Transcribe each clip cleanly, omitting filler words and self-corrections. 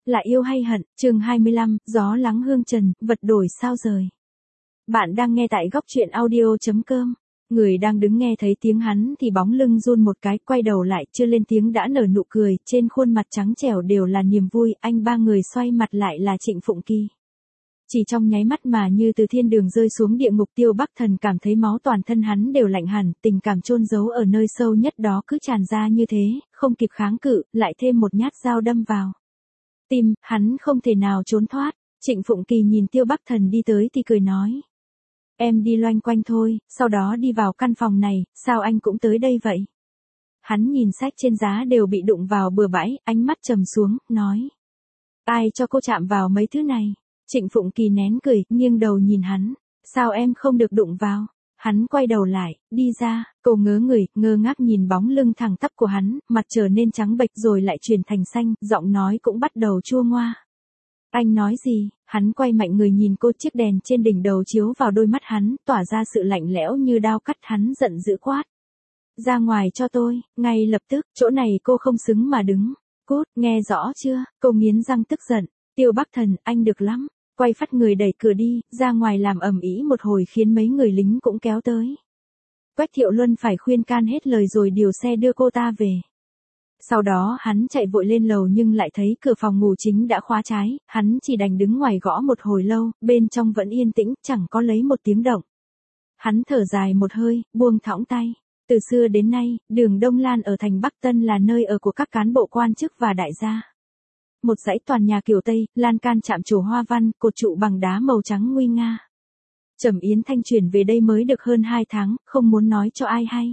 Là yêu hay hận, chương 25, gió lắng hương trần, vật đổi sao rời. Bạn đang nghe tại góc truyện audio.com. Người đang đứng nghe thấy tiếng hắn thì bóng lưng run một cái, quay đầu lại, chưa lên tiếng đã nở nụ cười, trên khuôn mặt trắng trẻo đều là niềm vui, anh ba người xoay mặt lại là Trịnh Phụng Kỳ. Chỉ trong nháy mắt mà như từ thiên đường rơi xuống địa ngục, Tiêu Bắc Thần cảm thấy máu toàn thân hắn đều lạnh hẳn, tình cảm chôn giấu ở nơi sâu nhất đó cứ tràn ra như thế, không kịp kháng cự, lại thêm một nhát dao đâm vào tim, hắn không thể nào trốn thoát. Trịnh Phụng Kỳ nhìn Tiêu Bắc Thần đi tới thì cười nói. Em đi loanh quanh thôi, sau đó đi vào căn phòng này, sao anh cũng tới đây vậy? Hắn nhìn sách trên giá đều bị đụng vào bừa bãi, ánh mắt trầm xuống, nói. Ai cho cô chạm vào mấy thứ này? Trịnh Phụng Kỳ nén cười, nghiêng đầu nhìn hắn. Sao em không được đụng vào? Hắn quay đầu lại, đi ra, cô ngớ người, ngơ ngác nhìn bóng lưng thẳng tắp của hắn, mặt trở nên trắng bệch rồi lại chuyển thành xanh, giọng nói cũng bắt đầu chua ngoa. Anh nói gì? Hắn quay mạnh người nhìn cô, chiếc đèn trên đỉnh đầu chiếu vào đôi mắt hắn, tỏa ra sự lạnh lẽo như đao cắt. Hắn giận dữ quát. Ra ngoài cho tôi, ngay lập tức, chỗ này cô không xứng mà đứng. Cút, nghe rõ chưa? Cô nghiến răng tức giận. Tiêu Bắc Thần, anh được lắm. Quay phát người đẩy cửa đi, ra ngoài làm ầm ĩ một hồi khiến mấy người lính cũng kéo tới. Quách Thiệu Luân phải khuyên can hết lời rồi điều xe đưa cô ta về. Sau đó hắn chạy vội lên lầu nhưng lại thấy cửa phòng ngủ chính đã khóa trái, hắn chỉ đành đứng ngoài gõ một hồi lâu, bên trong vẫn yên tĩnh, chẳng có lấy một tiếng động. Hắn thở dài một hơi, buông thõng tay. Từ xưa đến nay, đường Đông Lan ở thành Bắc Tân là nơi ở của các cán bộ quan chức và đại gia. Một dãy toàn nhà kiểu Tây, lan can chạm trổ hoa văn, cột trụ bằng đá màu trắng nguy nga. Trầm Yến Thanh chuyển về đây mới được hơn 2 tháng, không muốn nói cho ai hay.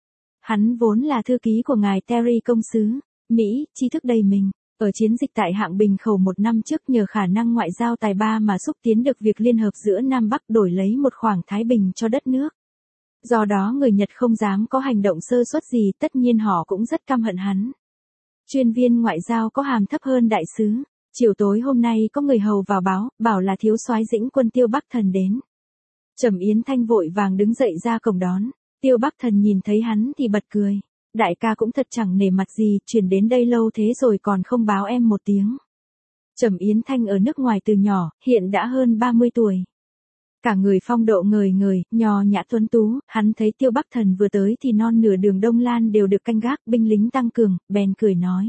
Hắn vốn là thư ký của ngài Terry công sứ Mỹ, tri thức đầy mình. Ở chiến dịch tại Hạng Bình Khẩu 1 năm trước nhờ khả năng ngoại giao tài ba mà xúc tiến được việc liên hợp giữa Nam Bắc đổi lấy một khoảng thái bình cho đất nước. Do đó người Nhật không dám có hành động sơ suất gì, tất nhiên họ cũng rất căm hận hắn. Chuyên viên ngoại giao có hàm thấp hơn đại sứ. Chiều tối hôm nay có người hầu vào báo, bảo là thiếu soái Dĩnh quân Tiêu Bắc Thần đến. Trầm Yến Thanh vội vàng đứng dậy ra cổng đón. Tiêu Bắc Thần nhìn thấy hắn thì bật cười. Đại ca cũng thật chẳng nể mặt gì, chuyển đến đây lâu thế rồi còn không báo em một tiếng. Trầm Yến Thanh ở nước ngoài từ nhỏ, hiện đã hơn 30 tuổi. Cả người phong độ ngời ngời, nho nhã tuấn tú, hắn thấy Tiêu Bắc Thần vừa tới thì non nửa đường Đông Lan đều được canh gác, binh lính tăng cường, bèn cười nói.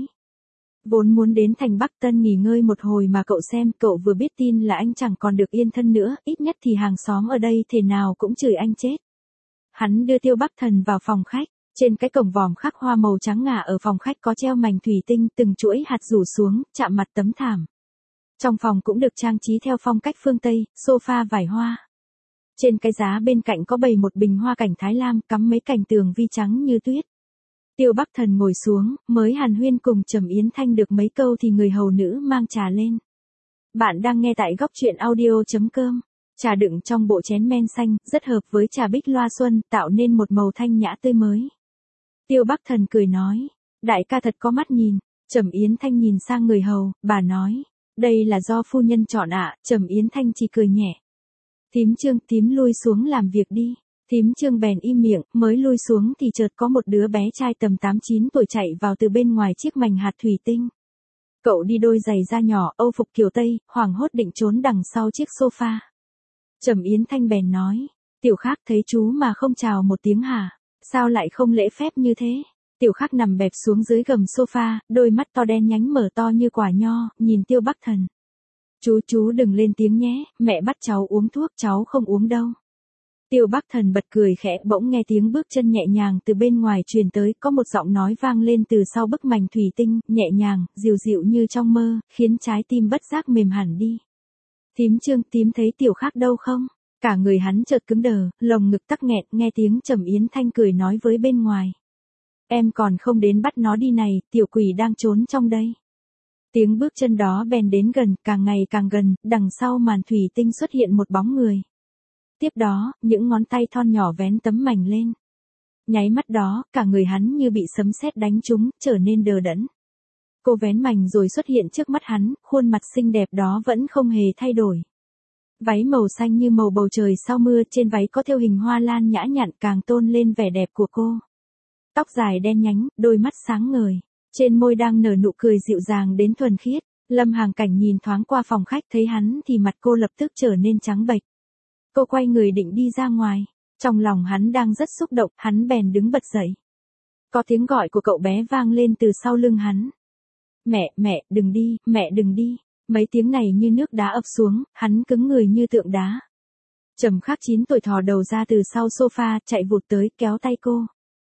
Vốn muốn đến thành Bắc Tân nghỉ ngơi một hồi mà cậu xem, cậu vừa biết tin là anh chẳng còn được yên thân nữa, ít nhất thì hàng xóm ở đây thế nào cũng chửi anh chết. Hắn đưa Tiêu Bắc Thần vào phòng khách, trên cái cổng vòm khắc hoa màu trắng ngà ở phòng khách có treo mảnh thủy tinh, từng chuỗi hạt rủ xuống, chạm mặt tấm thảm. Trong phòng cũng được trang trí theo phong cách phương Tây, sofa vải hoa. Trên cái giá bên cạnh có bày một bình hoa cảnh Thái Lam, cắm mấy cành tường vi trắng như tuyết. Tiêu Bắc Thần ngồi xuống, mới hàn huyên cùng Trầm Yến Thanh được mấy câu thì người hầu nữ mang trà lên. Bạn đang nghe tại góc truyện audio.com. Trà đựng trong bộ chén men xanh, rất hợp với trà bích loa xuân, tạo nên một màu thanh nhã tươi mới. Tiêu Bắc Thần cười nói, đại ca thật có mắt nhìn. Trầm Yến Thanh nhìn sang người hầu, bà nói, đây là do phu nhân chọn ạ. Trầm Yến Thanh chỉ cười nhẹ. Thím Trương, thím lui xuống làm việc đi. Thím Trương bèn im miệng, mới lui xuống thì chợt có một đứa bé trai tầm 8-9 tuổi chạy vào từ bên ngoài chiếc mành hạt thủy tinh. Cậu đi đôi giày da nhỏ, âu phục kiểu Tây, hoảng hốt định trốn đằng sau chiếc sofa. Trầm Yến Thanh bèn nói, Tiểu Khác thấy chú mà không chào một tiếng hả? Sao lại không lễ phép như thế? Tiểu Khác nằm bẹp xuống dưới gầm sofa, đôi mắt to đen nhánh mở to như quả nho, nhìn Tiêu Bắc Thần. Chú đừng lên tiếng nhé, mẹ bắt cháu uống thuốc, cháu không uống đâu. Tiêu Bắc Thần bật cười khẽ, bỗng nghe tiếng bước chân nhẹ nhàng từ bên ngoài truyền tới, có một giọng nói vang lên từ sau bức mành thủy tinh, nhẹ nhàng, dịu dịu như trong mơ, khiến trái tim bất giác mềm hẳn đi. Thím Trương, thím thấy Tiểu Khác đâu không? Cả người hắn chợt cứng đờ, lồng ngực tắc nghẹn, nghe tiếng Trầm Yến Thanh cười nói với bên ngoài. Em còn không đến bắt nó đi này, tiểu quỷ đang trốn trong đây. Tiếng bước chân đó bèn đến gần, càng ngày càng gần, đằng sau màn thủy tinh xuất hiện một bóng người. Tiếp đó, những ngón tay thon nhỏ vén tấm mảnh lên. Nháy mắt đó, cả người hắn như bị sấm sét đánh trúng, trở nên đờ đẫn. Cô vén mảnh rồi xuất hiện trước mắt hắn, khuôn mặt xinh đẹp đó vẫn không hề thay đổi. Váy màu xanh như màu bầu trời sau mưa, trên váy có thêu hình hoa lan nhã nhặn càng tôn lên vẻ đẹp của cô. Tóc dài đen nhánh, đôi mắt sáng ngời, trên môi đang nở nụ cười dịu dàng đến thuần khiết. Lâm Hàng Cảnh nhìn thoáng qua phòng khách thấy hắn thì mặt cô lập tức trở nên trắng bệch. Cô quay người định đi ra ngoài. Trong lòng hắn đang rất xúc động, hắn bèn đứng bật dậy. Có tiếng gọi của cậu bé vang lên từ sau lưng hắn. Mẹ, đừng đi, mẹ đừng đi. Mấy tiếng này như nước đá ập xuống, hắn cứng người như tượng đá. Trầm Khắc 9 tuổi thò đầu ra từ sau sofa, chạy vụt tới, kéo tay cô.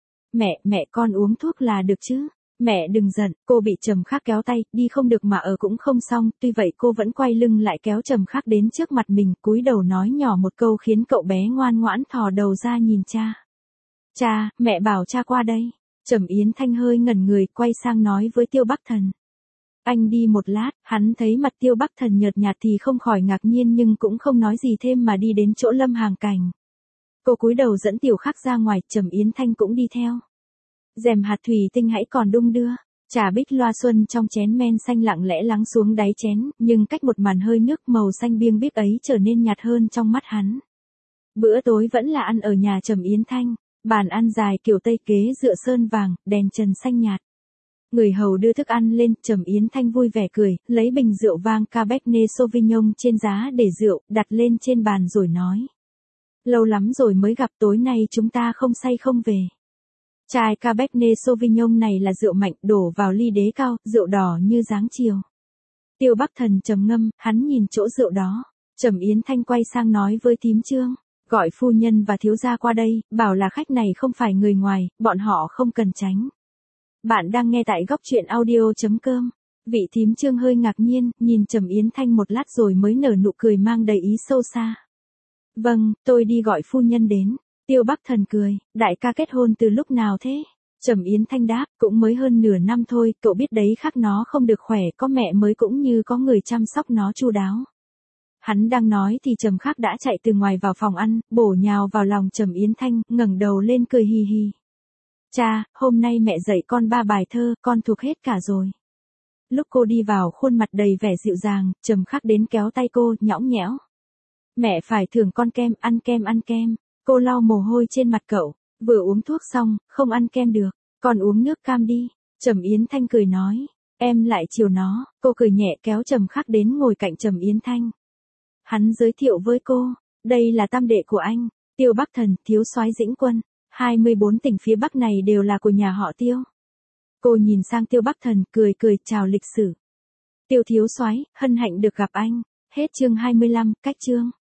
Mẹ con uống thuốc là được chứ? Mẹ đừng giận, cô bị Trầm Khắc kéo tay, đi không được mà ở cũng không xong, tuy vậy cô vẫn quay lưng lại kéo Trầm Khắc đến trước mặt mình, cúi đầu nói nhỏ một câu khiến cậu bé ngoan ngoãn thò đầu ra nhìn cha. Cha, mẹ bảo cha qua đây. Trầm Yến Thanh hơi ngẩn người, quay sang nói với Tiêu Bắc Thần. Anh đi một lát, hắn thấy mặt Tiêu Bắc Thần nhợt nhạt thì không khỏi ngạc nhiên nhưng cũng không nói gì thêm mà đi đến chỗ Lâm Hàng Cảnh. Cô cúi đầu dẫn Tiểu Khắc ra ngoài, Trầm Yến Thanh cũng đi theo. Rèm hạt thủy tinh hãy còn đung đưa, trà bích loa xuân trong chén men xanh lặng lẽ lắng xuống đáy chén, nhưng cách một màn hơi nước màu xanh biêng biếc ấy trở nên nhạt hơn trong mắt hắn. Bữa tối vẫn là ăn ở nhà Trầm Yến Thanh, bàn ăn dài kiểu Tây kế dựa sơn vàng, đèn trần xanh nhạt. Người hầu đưa thức ăn lên, Trầm Yến Thanh vui vẻ cười, lấy bình rượu vang Cabernet Sauvignon trên giá để rượu, đặt lên trên bàn rồi nói. Lâu lắm rồi mới gặp, tối nay chúng ta không say không về. Chai Cabernet Sauvignon này là rượu mạnh, đổ vào ly đế cao, rượu đỏ như dáng chiều. Tiêu Bắc Thần trầm ngâm, hắn nhìn chỗ rượu đó. Trầm Yến Thanh quay sang nói với Tím Trương, gọi phu nhân và thiếu gia qua đây, bảo là khách này không phải người ngoài, bọn họ không cần tránh. Bạn đang nghe tại góc truyện audio.com. Vị Thím Trương hơi ngạc nhiên, nhìn Trầm Yến Thanh một lát rồi mới nở nụ cười mang đầy ý sâu xa. Vâng, tôi đi gọi phu nhân đến. Tiêu Bắc Thần cười, đại ca kết hôn từ lúc nào thế? Trầm Yến Thanh đáp, cũng mới hơn nửa năm thôi, cậu biết đấy, khác nó không được khỏe, có mẹ mới cũng như có người chăm sóc nó chu đáo. Hắn đang nói thì Trầm Khắc đã chạy từ ngoài vào phòng ăn, bổ nhào vào lòng Trầm Yến Thanh, ngẩng đầu lên cười hì hì. Cha, hôm nay mẹ dạy con 3 bài thơ, con thuộc hết cả rồi. Lúc cô đi vào khuôn mặt đầy vẻ dịu dàng, Trầm Khắc đến kéo tay cô, nhõng nhẽo. Mẹ phải thưởng con kem, ăn kem. Cô lau mồ hôi trên mặt cậu, vừa uống thuốc xong, không ăn kem được, con uống nước cam đi. Trầm Yến Thanh cười nói, em lại chiều nó, cô cười nhẹ kéo Trầm Khắc đến ngồi cạnh Trầm Yến Thanh. Hắn giới thiệu với cô, đây là tam đệ của anh, Tiêu Bắc Thần, thiếu soái Dĩnh Quân, 24 tỉnh phía Bắc này đều là của nhà họ Tiêu. Cô nhìn sang Tiêu Bắc Thần, cười chào lịch sử. Tiêu thiếu soái, hân hạnh được gặp anh. Hết chương 25, cách chương.